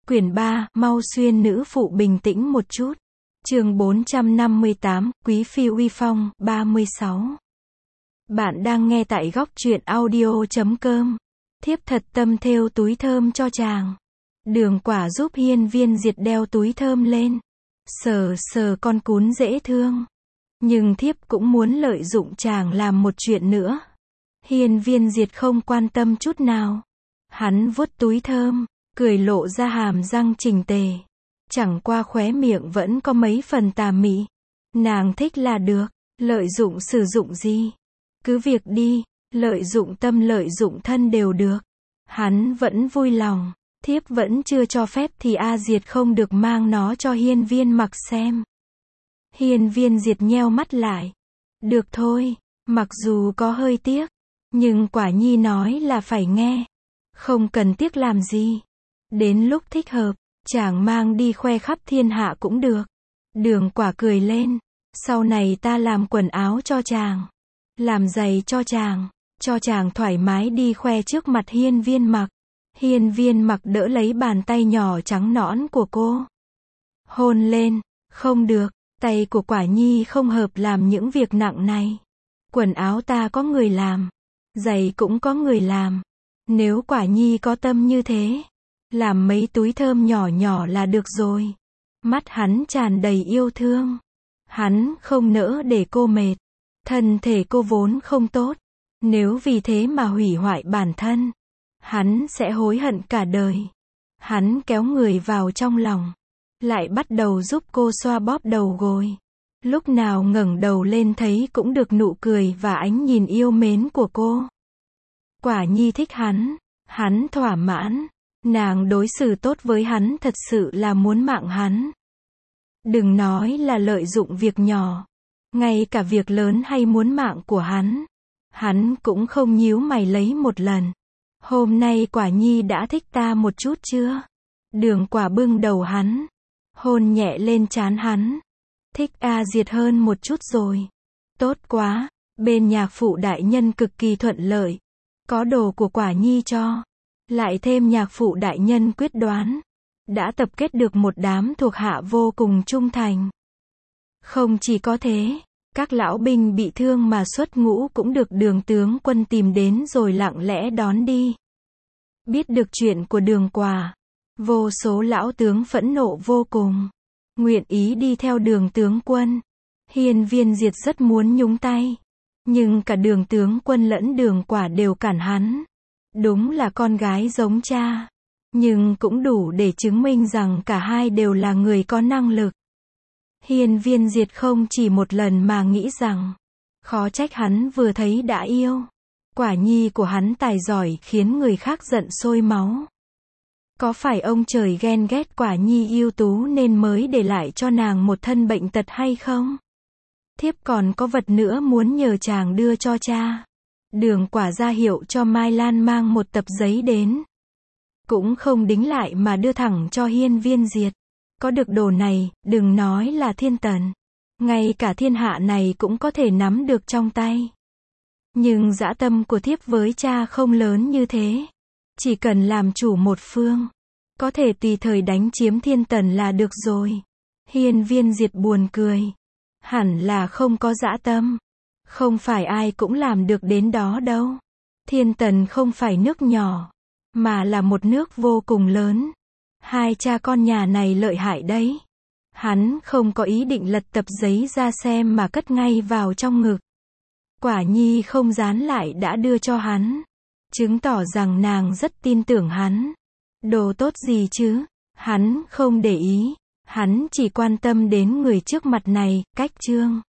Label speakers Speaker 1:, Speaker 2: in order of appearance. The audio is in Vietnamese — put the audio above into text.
Speaker 1: Quyển 3, mau xuyên nữ phụ bình tĩnh một chút. Chương 458, Quý phi uy phong, 36. Bạn đang nghe tại góc truyện audio.com. Thiếp thật tâm thêu túi thơm cho chàng. Đường Quả giúp Hiên Viên Diệt đeo túi thơm lên. Sờ sờ con cún dễ thương. Nhưng thiếp cũng muốn lợi dụng chàng làm một chuyện nữa. Hiên Viên Diệt không quan tâm chút nào. Hắn vuốt túi thơm, cười lộ ra hàm răng chỉnh tề. Chẳng qua khóe miệng vẫn có mấy phần tà mị. Nàng thích là được, lợi dụng sử dụng gì? Cứ việc đi, lợi dụng tâm lợi dụng thân đều được. Hắn vẫn vui lòng, thiếp vẫn chưa cho phép thì A Diệt không được mang nó cho Hiên Viên Mặc xem. Hiên Viên Diệt nheo mắt lại. Được thôi, mặc dù có hơi tiếc, nhưng Quả Nhi nói là phải nghe. Không cần tiếc làm gì. Đến lúc thích hợp, chàng mang đi khoe khắp thiên hạ cũng được. Đường Quả cười lên. Sau này ta làm quần áo cho chàng, làm giày cho chàng thoải mái đi khoe trước mặt Hiên Viên Mặc. Hiên Viên Mặc đỡ lấy bàn tay nhỏ trắng nõn của cô. Hôn lên. Không được, tay của Quả Nhi không hợp làm những việc nặng này. Quần áo ta có người làm, giày cũng có người làm. Nếu Quả Nhi có tâm như thế, làm mấy túi thơm nhỏ nhỏ là được rồi. Mắt hắn tràn đầy yêu thương. Hắn không nỡ để cô mệt. Thân thể cô vốn không tốt. Nếu vì thế mà hủy hoại bản thân, hắn sẽ hối hận cả đời. Hắn kéo người vào trong lòng, lại bắt đầu giúp cô xoa bóp đầu gối. Lúc nào ngẩng đầu lên thấy cũng được nụ cười và ánh nhìn yêu mến của cô. Quả Nhi thích hắn thỏa mãn. Nàng đối xử tốt với hắn thật sự là muốn mạng hắn. Đừng nói là lợi dụng việc nhỏ, ngay cả việc lớn hay muốn mạng của hắn cũng không nhíu mày lấy một lần. Hôm nay Quả Nhi đã thích ta một chút chưa? Đường Quả bưng đầu hắn, hôn nhẹ lên trán hắn. Thích A Diệt hơn một chút rồi. Tốt quá, bên nhạc phụ đại nhân cực kỳ thuận lợi. Có đồ của Quả Nhi cho. Lại thêm nhạc phụ đại nhân quyết đoán. Đã tập kết được một đám thuộc hạ vô cùng trung thành. Không chỉ có thế, các lão binh bị thương mà xuất ngũ cũng được Đường tướng quân tìm đến rồi lặng lẽ đón đi. Biết được chuyện của Đường Quả, vô số lão tướng phẫn nộ vô cùng, nguyện ý đi theo Đường tướng quân. Hiên Viên Diệt rất muốn nhúng tay, nhưng cả Đường tướng quân lẫn Đường Quả đều cản hắn. Đúng là con gái giống cha, nhưng cũng đủ để chứng minh rằng cả hai đều là người có năng lực. Hiên Viên Diệt không chỉ một lần mà nghĩ rằng, khó trách hắn vừa thấy đã yêu. Quả Nhi của hắn tài giỏi khiến người khác giận sôi máu. Có phải ông trời ghen ghét Quả Nhi ưu tú nên mới để lại cho nàng một thân bệnh tật hay không? Thiếp còn có vật nữa muốn nhờ chàng đưa cho cha. Đường Quả ra hiệu cho Mai Lan mang một tập giấy đến. Cũng không đính lại mà đưa thẳng cho Hiên Viên Diệt. Có được đồ này, đừng nói là thiên tần, ngay cả thiên hạ này cũng có thể nắm được trong tay. Nhưng dã tâm của thiếp với cha không lớn như thế. Chỉ cần làm chủ một phương, có thể tùy thời đánh chiếm thiên tần là được rồi. Hiên Viên Diệt buồn cười. Hẳn là không có dã tâm. Không phải ai cũng làm được đến đó đâu. Thiên tần không phải nước nhỏ, mà là một nước vô cùng lớn. Hai cha con nhà này lợi hại đấy. Hắn không có ý định lật tập giấy ra xem mà cất ngay vào trong ngực. Quả Nhi không dán lại đã đưa cho hắn, chứng tỏ rằng nàng rất tin tưởng hắn. Đồ tốt gì chứ? Hắn không để ý. Hắn chỉ quan tâm đến người trước mặt này, Cách Trương.